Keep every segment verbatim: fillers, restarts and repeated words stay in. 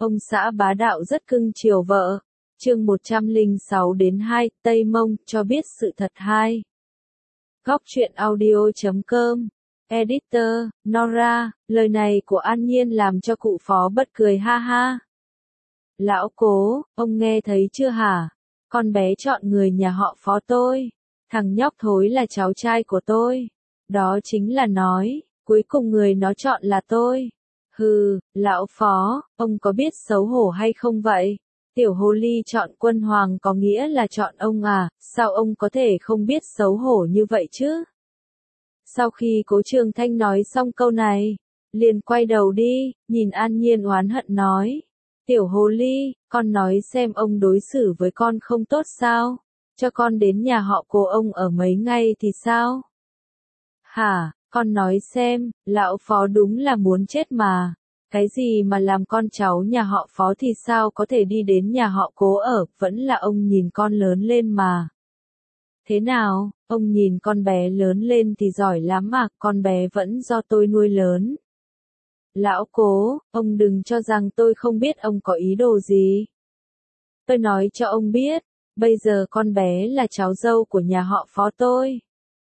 Ông xã bá đạo rất cưng chiều vợ. Chương một trăm lẻ sáu đến hai, Tây Mông, cho biết sự thật hai. Góc truyện audio chấm com. Editor, Nora, lời này của An Nhiên làm cho cụ Phó bật cười ha ha. Lão Cố, ông nghe thấy chưa hả? Con bé chọn người nhà họ Phó tôi. Thằng nhóc thối là cháu trai của tôi. Đó chính là nói, cuối cùng người nó chọn là tôi. Hừ, lão Phó, ông có biết xấu hổ hay không vậy? Tiểu hồ ly chọn Quân Hoàng có nghĩa là chọn ông à, sao ông có thể không biết xấu hổ như vậy chứ? Sau khi Cố Trường Thanh nói xong câu này, liền quay đầu đi, nhìn An Nhiên oán hận nói. Tiểu hồ ly, con nói xem ông đối xử với con không tốt sao? Cho con đến nhà họ Cố ông ở mấy ngày thì sao? Hả, con nói xem, lão Phó đúng là muốn chết mà. Cái gì mà làm con cháu nhà họ Phó thì sao có thể đi đến nhà họ Cố ở, vẫn là ông nhìn con lớn lên mà. Thế nào, ông nhìn con bé lớn lên thì giỏi lắm mà, con bé vẫn do tôi nuôi lớn. Lão Cố, ông đừng cho rằng tôi không biết ông có ý đồ gì. Tôi nói cho ông biết, bây giờ con bé là cháu dâu của nhà họ Phó tôi.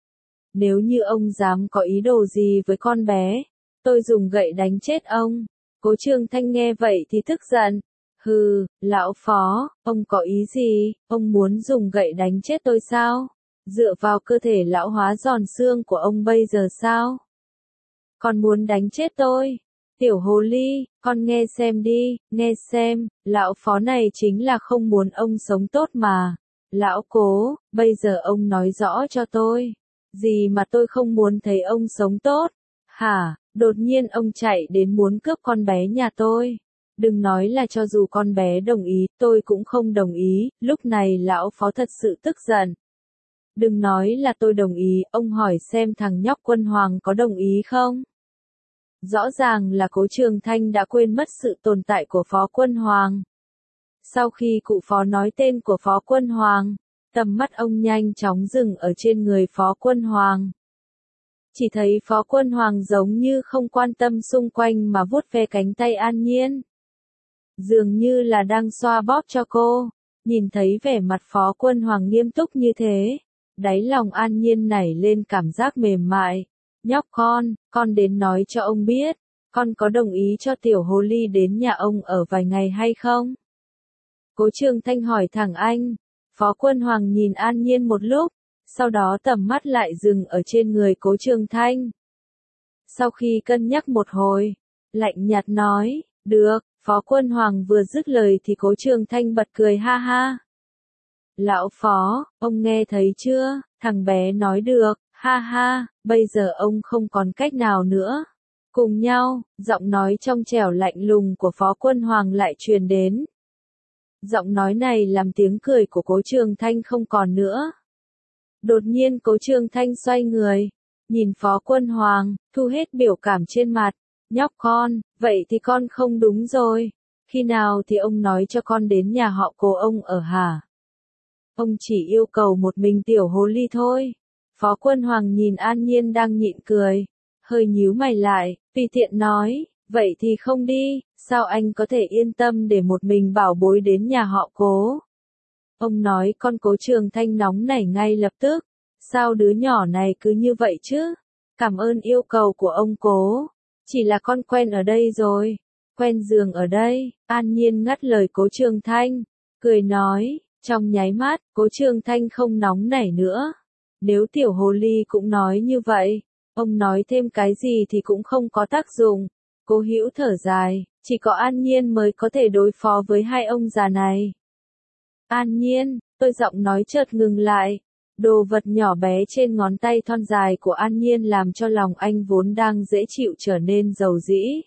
Nếu như ông dám có ý đồ gì với con bé, tôi dùng gậy đánh chết ông. Cố Trường Thanh nghe vậy thì tức giận. Hừ, lão Phó, ông có ý gì, ông muốn dùng gậy đánh chết tôi sao? Dựa vào cơ thể lão hóa giòn xương của ông bây giờ sao? Còn muốn đánh chết tôi? Tiểu hồ ly, con nghe xem đi, nghe xem, lão Phó này chính là không muốn ông sống tốt mà. Lão Cố, bây giờ ông nói rõ cho tôi. Gì mà tôi không muốn thấy ông sống tốt? Hả, đột nhiên ông chạy đến muốn cướp con bé nhà tôi. Đừng nói là cho dù con bé đồng ý, tôi cũng không đồng ý, lúc này lão Phó thật sự tức giận. Đừng nói là tôi đồng ý, ông hỏi xem thằng nhóc Quân Hoàng có đồng ý không? Rõ ràng là Cố Trường Thanh đã quên mất sự tồn tại của Phó Quân Hoàng. Sau khi cụ Phó nói tên của Phó Quân Hoàng, tầm mắt ông nhanh chóng dừng ở trên người Phó Quân Hoàng. Chỉ thấy Phó Quân Hoàng giống như không quan tâm xung quanh mà vuốt ve cánh tay An Nhiên. Dường như là đang xoa bóp cho cô. Nhìn thấy vẻ mặt Phó Quân Hoàng nghiêm túc như thế, đáy lòng An Nhiên nảy lên cảm giác mềm mại. Nhóc con, con đến nói cho ông biết, con có đồng ý cho tiểu hồ ly đến nhà ông ở vài ngày hay không? Cố Trường Thanh hỏi thẳng anh. Phó Quân Hoàng nhìn An Nhiên một lúc, sau đó tầm mắt lại dừng ở trên người Cố Trường Thanh. Sau khi cân nhắc một hồi, lạnh nhạt nói, được. Phó Quân Hoàng vừa dứt lời thì Cố Trường Thanh bật cười ha ha. Lão Phó, ông nghe thấy chưa, thằng bé nói được, ha ha, bây giờ ông không còn cách nào nữa. Cùng nhau, giọng nói trong trẻo lạnh lùng của Phó Quân Hoàng lại truyền đến. Giọng nói này làm tiếng cười của Cố Trường Thanh không còn nữa. Đột nhiên Cố Trường Thanh xoay người, nhìn Phó Quân Hoàng, thu hết biểu cảm trên mặt. Nhóc con, vậy thì con không đúng rồi. Khi nào thì ông nói cho con đến nhà họ Cố ông ở hả? Ông chỉ yêu cầu một mình tiểu hồ ly thôi. Phó Quân Hoàng nhìn An Nhiên đang nhịn cười, hơi nhíu mày lại, tùy tiện nói, vậy thì không đi, sao anh có thể yên tâm để một mình bảo bối đến nhà họ Cố? Ông nói con Cố Trường Thanh nóng nảy ngay lập tức, sao đứa nhỏ này cứ như vậy chứ? Cảm ơn yêu cầu của ông Cố, chỉ là con quen ở đây rồi, quen giường ở đây. An Nhiên ngắt lời Cố Trường Thanh, cười nói, trong nháy mắt, Cố Trường Thanh không nóng nảy nữa. Nếu tiểu hồ ly cũng nói như vậy, ông nói thêm cái gì thì cũng không có tác dụng. Cố Hữu thở dài, chỉ có An Nhiên mới có thể đối phó với hai ông già này. An Nhiên, tôi giọng nói chợt ngừng lại. Đồ vật nhỏ bé trên ngón tay thon dài của An Nhiên làm cho lòng anh vốn đang dễ chịu trở nên dầu dĩ.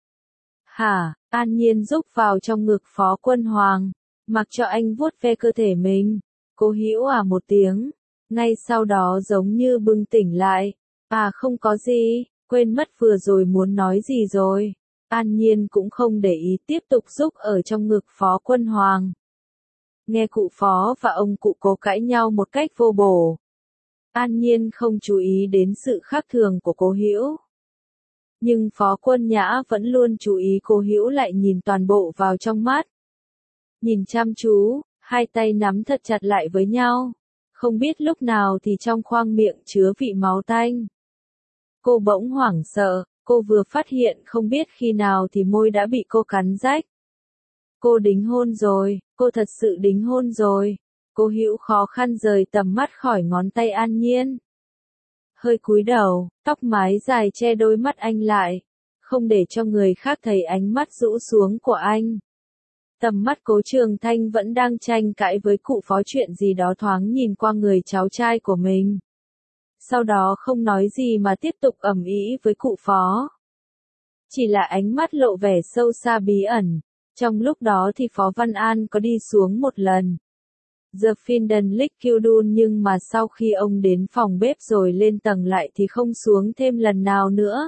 Hả, An Nhiên rúc vào trong ngực Phó Quân Hoàng, mặc cho anh vuốt ve cơ thể mình. Cố Hữu à một tiếng, ngay sau đó giống như bừng tỉnh lại. À không có gì, quên mất vừa rồi muốn nói gì rồi. An Nhiên cũng không để ý tiếp tục rúc ở trong ngực Phó Quân Hoàng. Nghe cụ Phó và ông cụ Cố cãi nhau một cách vô bổ. An Nhiên không chú ý đến sự khác thường của Cố Hữu. Nhưng Phó Quân Nhã vẫn luôn chú ý Cố Hữu lại nhìn toàn bộ vào trong mắt. Nhìn chăm chú, hai tay nắm thật chặt lại với nhau. Không biết lúc nào thì trong khoang miệng chứa vị máu tanh. Cô bỗng hoảng sợ, cô vừa phát hiện không biết khi nào thì môi đã bị cô cắn rách. Cô đính hôn rồi, cô thật sự đính hôn rồi. Cố Hữu khó khăn rời tầm mắt khỏi ngón tay An Nhiên. Hơi cúi đầu, tóc mái dài che đôi mắt anh lại, không để cho người khác thấy ánh mắt rũ xuống của anh. Tầm mắt Cố Trường Thanh vẫn đang tranh cãi với cụ Phó chuyện gì đó, thoáng nhìn qua người cháu trai của mình. Sau đó không nói gì mà tiếp tục ầm ĩ với cụ Phó. Chỉ là ánh mắt lộ vẻ sâu xa bí ẩn. Trong lúc đó thì Phó Văn An có đi xuống một lần. The Finden Liquidun, nhưng mà sau khi ông đến phòng bếp rồi lên tầng lại thì không xuống thêm lần nào nữa.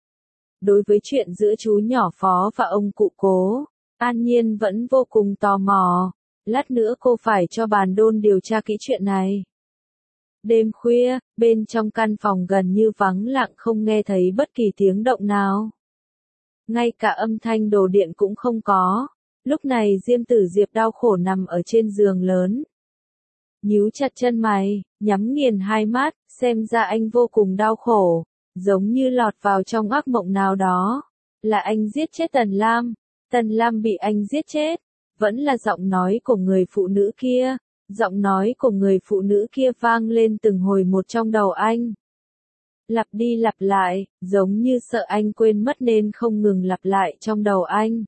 Đối với chuyện giữa chú nhỏ Phó và ông cụ Cố, An Nhiên vẫn vô cùng tò mò. Lát nữa cô phải cho bàn đôn điều tra kỹ chuyện này. Đêm khuya, bên trong căn phòng gần như vắng lặng, không nghe thấy bất kỳ tiếng động nào. Ngay cả âm thanh đồ điện cũng không có. Lúc này Diêm Tử Diệp đau khổ nằm ở trên giường lớn. Nhíu chặt chân mày, nhắm nghiền hai mắt, xem ra anh vô cùng đau khổ, giống như lọt vào trong ác mộng nào đó. Là anh giết chết Tần Lam, Tần Lam bị anh giết chết, vẫn là giọng nói của người phụ nữ kia, giọng nói của người phụ nữ kia vang lên từng hồi một trong đầu anh. Lặp đi lặp lại, giống như sợ anh quên mất nên không ngừng lặp lại trong đầu anh.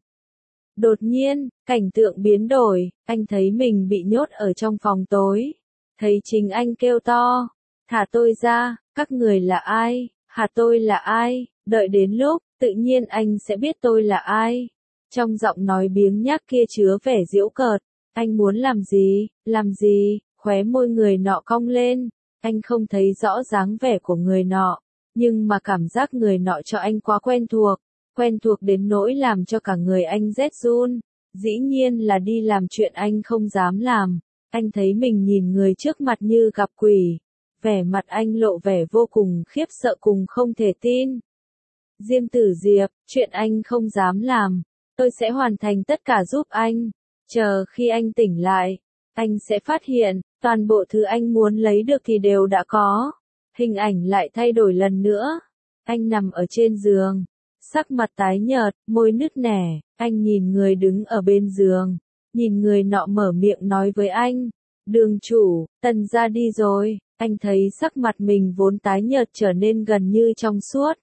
Đột nhiên, cảnh tượng biến đổi, anh thấy mình bị nhốt ở trong phòng tối. Thấy chính anh kêu to, thả tôi ra, các người là ai, hả tôi là ai, đợi đến lúc, tự nhiên anh sẽ biết tôi là ai. Trong giọng nói biếng nhác kia chứa vẻ giễu cợt, anh muốn làm gì, làm gì, khóe môi người nọ cong lên. Anh không thấy rõ dáng vẻ của người nọ, nhưng mà cảm giác người nọ cho anh quá quen thuộc, quen thuộc đến nỗi làm cho cả người anh rét run. Dĩ nhiên là đi làm chuyện anh không dám làm. Anh thấy mình nhìn người trước mặt như gặp quỷ. Vẻ mặt anh lộ vẻ vô cùng khiếp sợ cùng không thể tin. Diêm Tử Diệp, chuyện anh không dám làm, tôi sẽ hoàn thành tất cả giúp anh. Chờ khi anh tỉnh lại, anh sẽ phát hiện, toàn bộ thứ anh muốn lấy được thì đều đã có. Hình ảnh lại thay đổi lần nữa. Anh nằm ở trên giường, sắc mặt tái nhợt, môi nứt nẻ. Anh nhìn người đứng ở bên giường, nhìn người nọ mở miệng nói với anh, đường chủ, Tần ra đi rồi. Anh thấy sắc mặt mình vốn tái nhợt trở nên gần như trong suốt.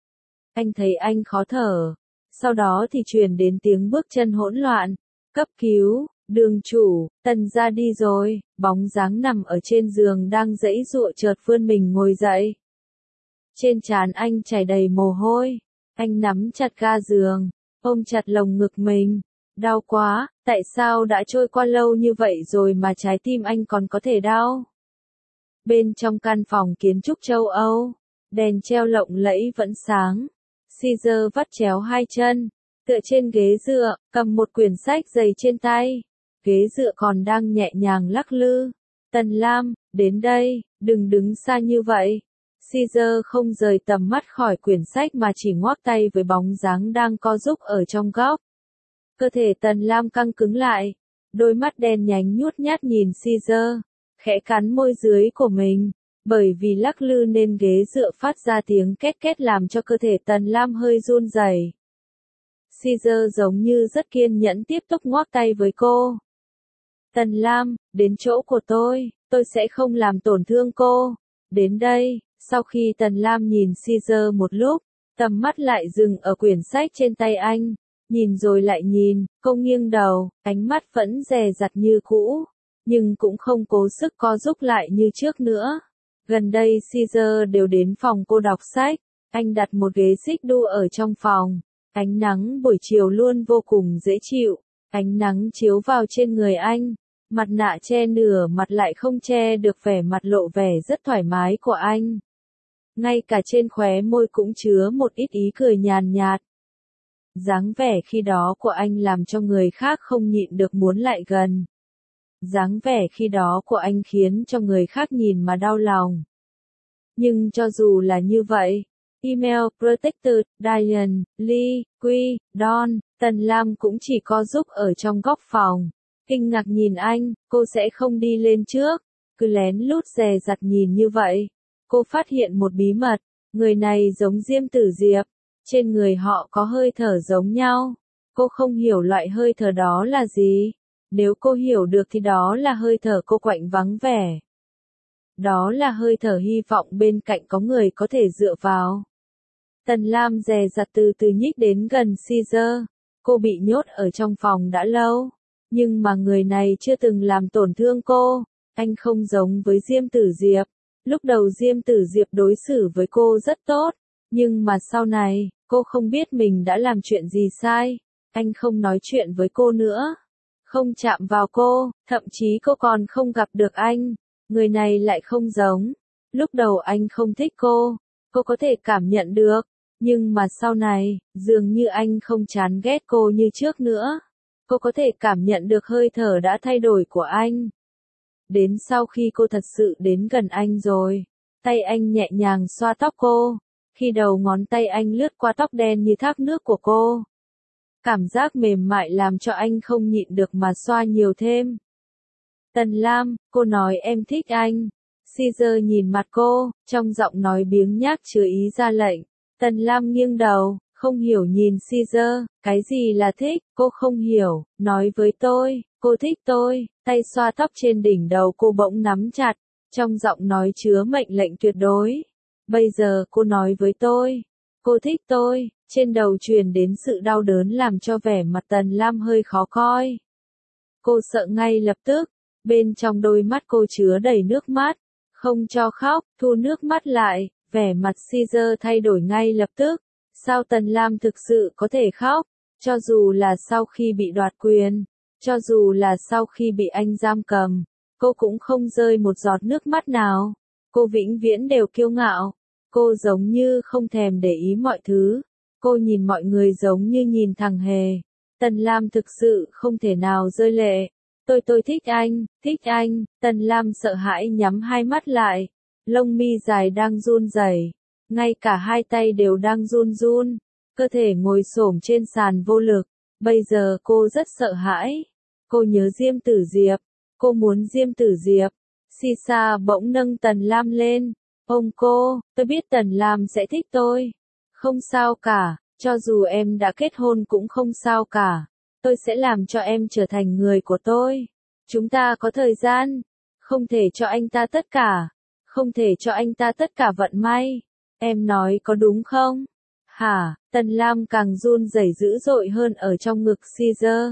Anh thấy anh khó thở. Sau đó thì truyền đến tiếng bước chân hỗn loạn. Cấp cứu, đường chủ, Tần ra đi rồi. Bóng dáng nằm ở trên giường đang giãy giụa chợt vươn mình ngồi dậy. Trên trán anh chảy đầy mồ hôi. Anh nắm chặt ga giường, ôm chặt lồng ngực mình. Đau quá, tại sao đã trôi qua lâu như vậy rồi mà trái tim anh còn có thể đau? Bên trong căn phòng kiến trúc châu Âu, đèn treo lộng lẫy vẫn sáng. Caesar vắt chéo hai chân, tựa trên ghế dựa, cầm một quyển sách dày trên tay. Ghế dựa còn đang nhẹ nhàng lắc lư. Tần Lam, đến đây, đừng đứng xa như vậy. Caesar không rời tầm mắt khỏi quyển sách mà chỉ ngoắc tay với bóng dáng đang co rúm ở trong góc. Cơ thể Tần Lam căng cứng lại, đôi mắt đen nhánh nhút nhát nhìn Caesar, khẽ cắn môi dưới của mình, bởi vì lắc lư nên ghế dựa phát ra tiếng két két làm cho cơ thể Tần Lam hơi run rẩy. Caesar giống như rất kiên nhẫn tiếp tục ngoắc tay với cô. Tần Lam, đến chỗ của tôi, tôi sẽ không làm tổn thương cô. Đến đây, sau khi Tần Lam nhìn Caesar một lúc, tầm mắt lại dừng ở quyển sách trên tay anh. Nhìn rồi lại nhìn, cô nghiêng đầu, ánh mắt vẫn dè dặt như cũ, nhưng cũng không cố sức co rúm lại như trước nữa. Gần đây Caesar đều đến phòng cô đọc sách, anh đặt một ghế xích đu ở trong phòng. Ánh nắng buổi chiều luôn vô cùng dễ chịu, ánh nắng chiếu vào trên người anh, mặt nạ che nửa mặt lại không che được vẻ mặt lộ vẻ rất thoải mái của anh. Ngay cả trên khóe môi cũng chứa một ít ý cười nhàn nhạt. Dáng vẻ khi đó của anh làm cho người khác không nhịn được muốn lại gần. Dáng vẻ khi đó của anh khiến cho người khác nhìn mà đau lòng. Nhưng cho dù là như vậy, Email Protected, Diane, Lee, Quy, Don. Tần Lam cũng chỉ co giúp ở trong góc phòng. Kinh ngạc nhìn anh, cô sẽ không đi lên trước. Cứ lén lút dè dặt nhìn như vậy. Cô phát hiện một bí mật. Người này giống Diêm Tử Diệp. Trên người họ có hơi thở giống nhau. Cô không hiểu loại hơi thở đó là gì. Nếu cô hiểu được thì đó là hơi thở cô quạnh vắng vẻ. Đó là hơi thở hy vọng bên cạnh có người có thể dựa vào. Tần Lam dè dặt từ từ nhích đến gần Caesar. Cô bị nhốt ở trong phòng đã lâu. Nhưng mà người này chưa từng làm tổn thương cô. Anh không giống với Diêm Tử Diệp. Lúc đầu Diêm Tử Diệp đối xử với cô rất tốt. Nhưng mà sau này, cô không biết mình đã làm chuyện gì sai. Anh không nói chuyện với cô nữa. Không chạm vào cô, thậm chí cô còn không gặp được anh. Người này lại không giống. Lúc đầu anh không thích cô. Cô có thể cảm nhận được. Nhưng mà sau này, dường như anh không chán ghét cô như trước nữa. Cô có thể cảm nhận được hơi thở đã thay đổi của anh. Đến sau khi cô thật sự đến gần anh rồi, tay anh nhẹ nhàng xoa tóc cô. Khi đầu ngón tay anh lướt qua tóc đen như thác nước của cô. Cảm giác mềm mại làm cho anh không nhịn được mà xoa nhiều thêm. Tần Lam, cô nói em thích anh. Caesar nhìn mặt cô, trong giọng nói biếng nhác chứa ý ra lệnh. Tần Lam nghiêng đầu, không hiểu nhìn Caesar, cái gì là thích, cô không hiểu, nói với tôi, cô thích tôi, tay xoa tóc trên đỉnh đầu cô bỗng nắm chặt, trong giọng nói chứa mệnh lệnh tuyệt đối. Bây giờ cô nói với tôi, cô thích tôi, trên đầu truyền đến sự đau đớn làm cho vẻ mặt Tần Lam hơi khó coi. Cô sợ ngay lập tức, bên trong đôi mắt cô chứa đầy nước mắt, không cho khóc, thu nước mắt lại, vẻ mặt Caesar thay đổi ngay lập tức. Sao Tần Lam thực sự có thể khóc, cho dù là sau khi bị đoạt quyền, cho dù là sau khi bị anh giam cầm, cô cũng không rơi một giọt nước mắt nào. Cô vĩnh viễn đều kiêu ngạo, cô giống như không thèm để ý mọi thứ, cô nhìn mọi người giống như nhìn thằng hề. Tần Lam thực sự không thể nào rơi lệ. Tôi tôi thích anh, thích anh. Tần Lam sợ hãi nhắm hai mắt lại, lông mi dài đang run rẩy, ngay cả hai tay đều đang run run, cơ thể ngồi xổm trên sàn vô lực. Bây giờ cô rất sợ hãi. Cô nhớ Diêm Tử Diệp, cô muốn Diêm Tử Diệp. Sisa bỗng nâng Tần Lam lên, ôm cô, tôi biết Tần Lam sẽ thích tôi. Không sao cả, cho dù em đã kết hôn cũng không sao cả. Tôi sẽ làm cho em trở thành người của tôi. Chúng ta có thời gian, không thể cho anh ta tất cả, không thể cho anh ta tất cả vận may. Em nói có đúng không? Hả? Tần Lam càng run rẩy dữ dội hơn ở trong ngực Caesar.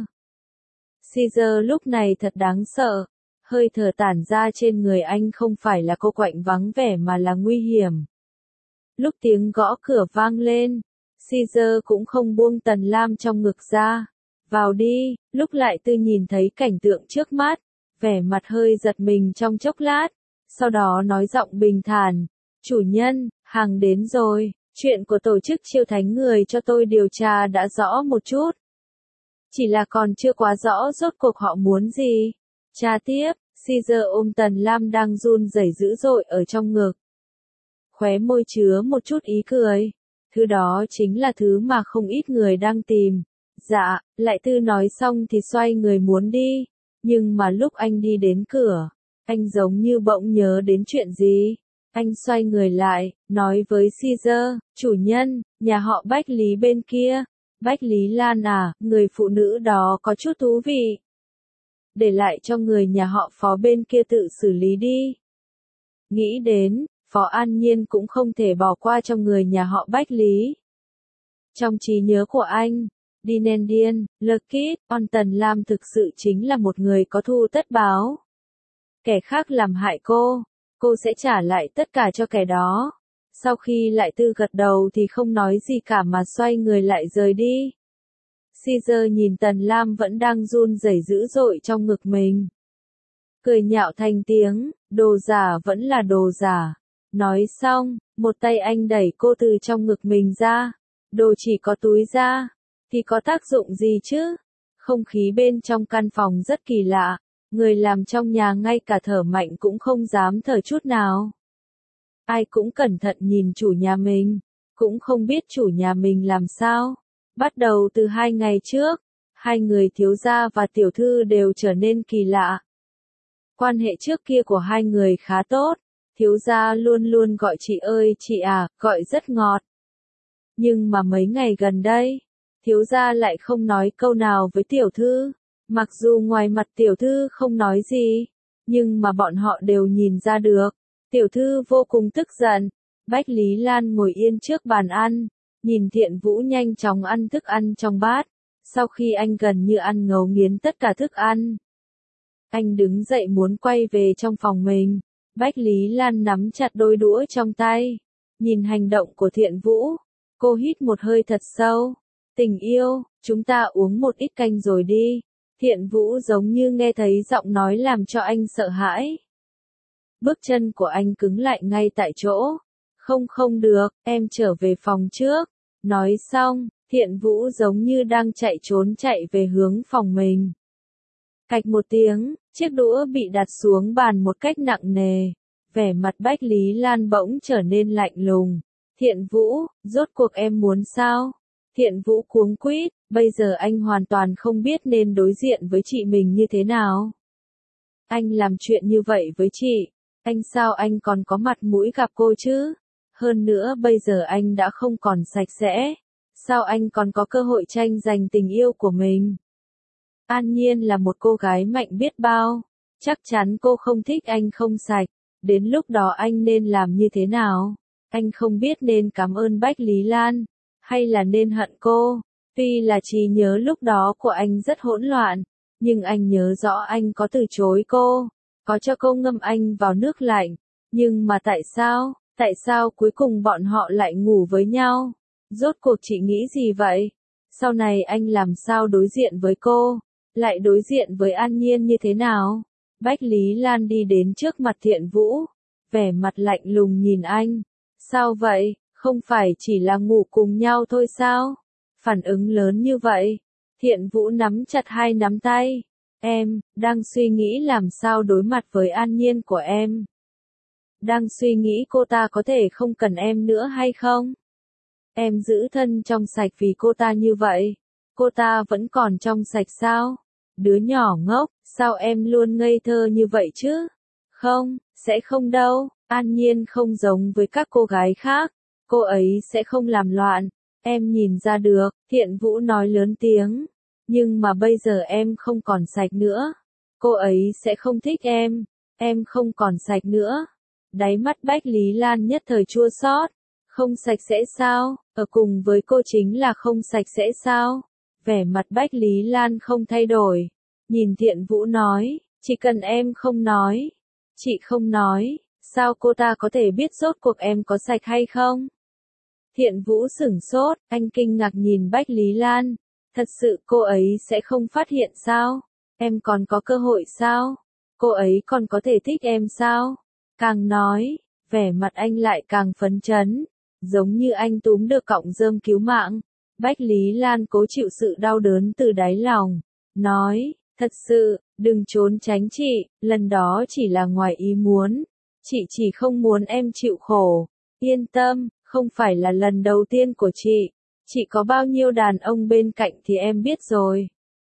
Caesar lúc này thật đáng sợ. Hơi thở tản ra trên người anh không phải là cô quạnh vắng vẻ mà là nguy hiểm. Lúc tiếng gõ cửa vang lên, Caesar cũng không buông Tần Lam trong ngực ra. Vào đi. Lúc lại tư nhìn thấy cảnh tượng trước mắt, vẻ mặt hơi giật mình trong chốc lát, sau đó nói giọng bình thản, chủ nhân, hàng đến rồi, chuyện của tổ chức chiêu thánh người cho tôi điều tra đã rõ một chút. Chỉ là còn chưa quá rõ rốt cuộc họ muốn gì. Tra tiếp, Caesar ôm Tần Lam đang run rẩy dữ dội ở trong ngực. Khóe môi chứa một chút ý cười. Thứ đó chính là thứ mà không ít người đang tìm. Dạ, lại tư nói xong thì xoay người muốn đi. Nhưng mà lúc anh đi đến cửa, anh giống như bỗng nhớ đến chuyện gì. Anh xoay người lại, nói với Caesar, chủ nhân, nhà họ Bách Lý bên kia. Bách Lý Lan à, người phụ nữ đó có chút thú vị. Để lại cho người nhà họ Phó bên kia tự xử lý đi. Nghĩ đến, Phó An Nhiên cũng không thể bỏ qua cho người nhà họ Bách Lý. Trong trí nhớ của anh, Dinendian, Lekit, On Tần Lam thực sự chính là một người có thù tất báo. Kẻ khác làm hại cô, cô sẽ trả lại tất cả cho kẻ đó. Sau khi lại tư gật đầu thì không nói gì cả mà xoay người lại rời đi. Caesar nhìn Tần Lam vẫn đang run rẩy dữ dội trong ngực mình. Cười nhạo thành tiếng, đồ giả vẫn là đồ giả. Nói xong, một tay anh đẩy cô từ trong ngực mình ra. Đồ chỉ có túi ra, thì có tác dụng gì chứ? Không khí bên trong căn phòng rất kỳ lạ. Người làm trong nhà ngay cả thở mạnh cũng không dám thở chút nào. Ai cũng cẩn thận nhìn chủ nhà mình. cũng không biết chủ nhà mình làm sao. Bắt đầu từ hai ngày trước, hai người thiếu gia và tiểu thư đều trở nên kỳ lạ. Quan hệ trước kia của hai người khá tốt, thiếu gia luôn luôn gọi chị ơi chị à, gọi rất ngọt. Nhưng mà mấy ngày gần đây, thiếu gia lại không nói câu nào với tiểu thư, mặc dù ngoài mặt tiểu thư không nói gì, nhưng mà bọn họ đều nhìn ra được, tiểu thư vô cùng tức giận. Bách Lý Lan ngồi yên trước bàn ăn, nhìn Thiện Vũ nhanh chóng ăn thức ăn trong bát, sau khi anh gần như ăn ngấu nghiến tất cả thức ăn. Anh đứng dậy muốn quay về trong phòng mình, Bách Lý Lan nắm chặt đôi đũa trong tay, nhìn hành động của Thiện Vũ, cô hít một hơi thật sâu. Tình yêu, chúng ta uống một ít canh rồi đi. Thiện Vũ giống như nghe thấy giọng nói làm cho anh sợ hãi. Bước chân của anh cứng lại ngay tại chỗ. Không không được, em trở về phòng trước. Nói xong, Thiện Vũ giống như đang chạy trốn chạy về hướng phòng mình. Cạch một tiếng, chiếc đũa bị đặt xuống bàn một cách nặng nề. Vẻ mặt Bách Lý Lan bỗng trở nên lạnh lùng. Thiện Vũ, rốt cuộc em muốn sao? Thiện Vũ cuống quýt, bây giờ anh hoàn toàn không biết nên đối diện với chị mình như thế nào. Anh làm chuyện như vậy với chị, anh sao anh còn có mặt mũi gặp cô chứ? Hơn nữa bây giờ anh đã không còn sạch sẽ, sao anh còn có cơ hội tranh giành tình yêu của mình? An Nhiên là một cô gái mạnh biết bao, chắc chắn cô không thích anh không sạch, đến lúc đó anh nên làm như thế nào? Anh không biết nên cảm ơn Bách Lý Lan, hay là nên hận cô. Tuy là trí nhớ lúc đó của anh rất hỗn loạn, nhưng anh nhớ rõ anh có từ chối cô, có cho cô ngâm anh vào nước lạnh. Nhưng mà tại sao, tại sao cuối cùng bọn họ lại ngủ với nhau? Rốt cuộc chị nghĩ gì vậy? Sau này anh làm sao đối diện với cô? Lại đối diện với An Nhiên như thế nào? Bách Lý Lan đi đến trước mặt Thiện Vũ, vẻ mặt lạnh lùng nhìn anh. Sao vậy, không phải chỉ là ngủ cùng nhau thôi sao? Phản ứng lớn như vậy. Thiện Vũ nắm chặt hai nắm tay. Em, đang suy nghĩ làm sao đối mặt với An Nhiên của em. Đang suy nghĩ cô ta có thể không cần em nữa hay không? Em giữ thân trong sạch vì cô ta như vậy. Cô ta vẫn còn trong sạch sao? Đứa nhỏ ngốc, sao em luôn ngây thơ như vậy chứ? Không, sẽ không đâu. An Nhiên không giống với các cô gái khác. Cô ấy sẽ không làm loạn. Em nhìn ra được, Thiện Vũ nói lớn tiếng. Nhưng mà bây giờ em không còn sạch nữa. Cô ấy sẽ không thích em. Em không còn sạch nữa. Đáy mắt Bách Lý Lan nhất thời chua xót. Không sạch sẽ sao? Ở cùng với cô chính là không sạch sẽ sao? Vẻ mặt Bách Lý Lan không thay đổi. Nhìn Thiện Vũ nói, chỉ cần em không nói. Chị không nói, sao cô ta có thể biết rốt cuộc em có sạch hay không? Thiện Vũ sửng sốt, anh kinh ngạc nhìn Bách Lý Lan. Thật sự cô ấy sẽ không phát hiện sao? Em còn có cơ hội sao? Cô ấy còn có thể thích em sao? Càng nói, vẻ mặt anh lại càng phấn chấn, giống như anh túm được cọng rơm cứu mạng. Bách Lý Lan cố chịu sự đau đớn từ đáy lòng, nói, thật sự, đừng trốn tránh chị, lần đó chỉ là ngoài ý muốn. Chị chỉ không muốn em chịu khổ. Yên tâm, không phải là lần đầu tiên của chị. Chị có bao nhiêu đàn ông bên cạnh thì em biết rồi.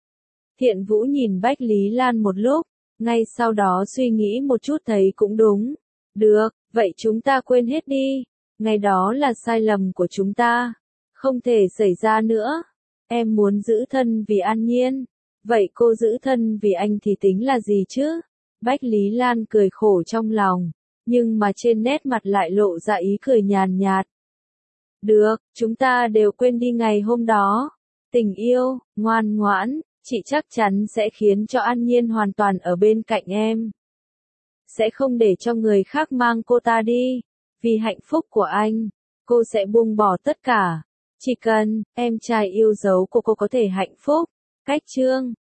Thiện Vũ nhìn Bách Lý Lan một lúc, ngay sau đó suy nghĩ một chút thấy cũng đúng. Được, vậy chúng ta quên hết đi. Ngày đó là sai lầm của chúng ta. Không thể xảy ra nữa. Em muốn giữ thân vì An Nhiên. Vậy cô giữ thân vì anh thì tính là gì chứ? Bách Lý Lan cười khổ trong lòng, nhưng mà trên nét mặt lại lộ ra ý cười nhàn nhạt. Được, chúng ta đều quên đi ngày hôm đó. Tình yêu, ngoan ngoãn, chị chắc chắn sẽ khiến cho An Nhiên hoàn toàn ở bên cạnh em. Sẽ không để cho người khác mang cô ta đi. Vì hạnh phúc của anh, cô sẽ buông bỏ tất cả. Chỉ cần, em trai yêu dấu của cô có thể hạnh phúc. Cách chương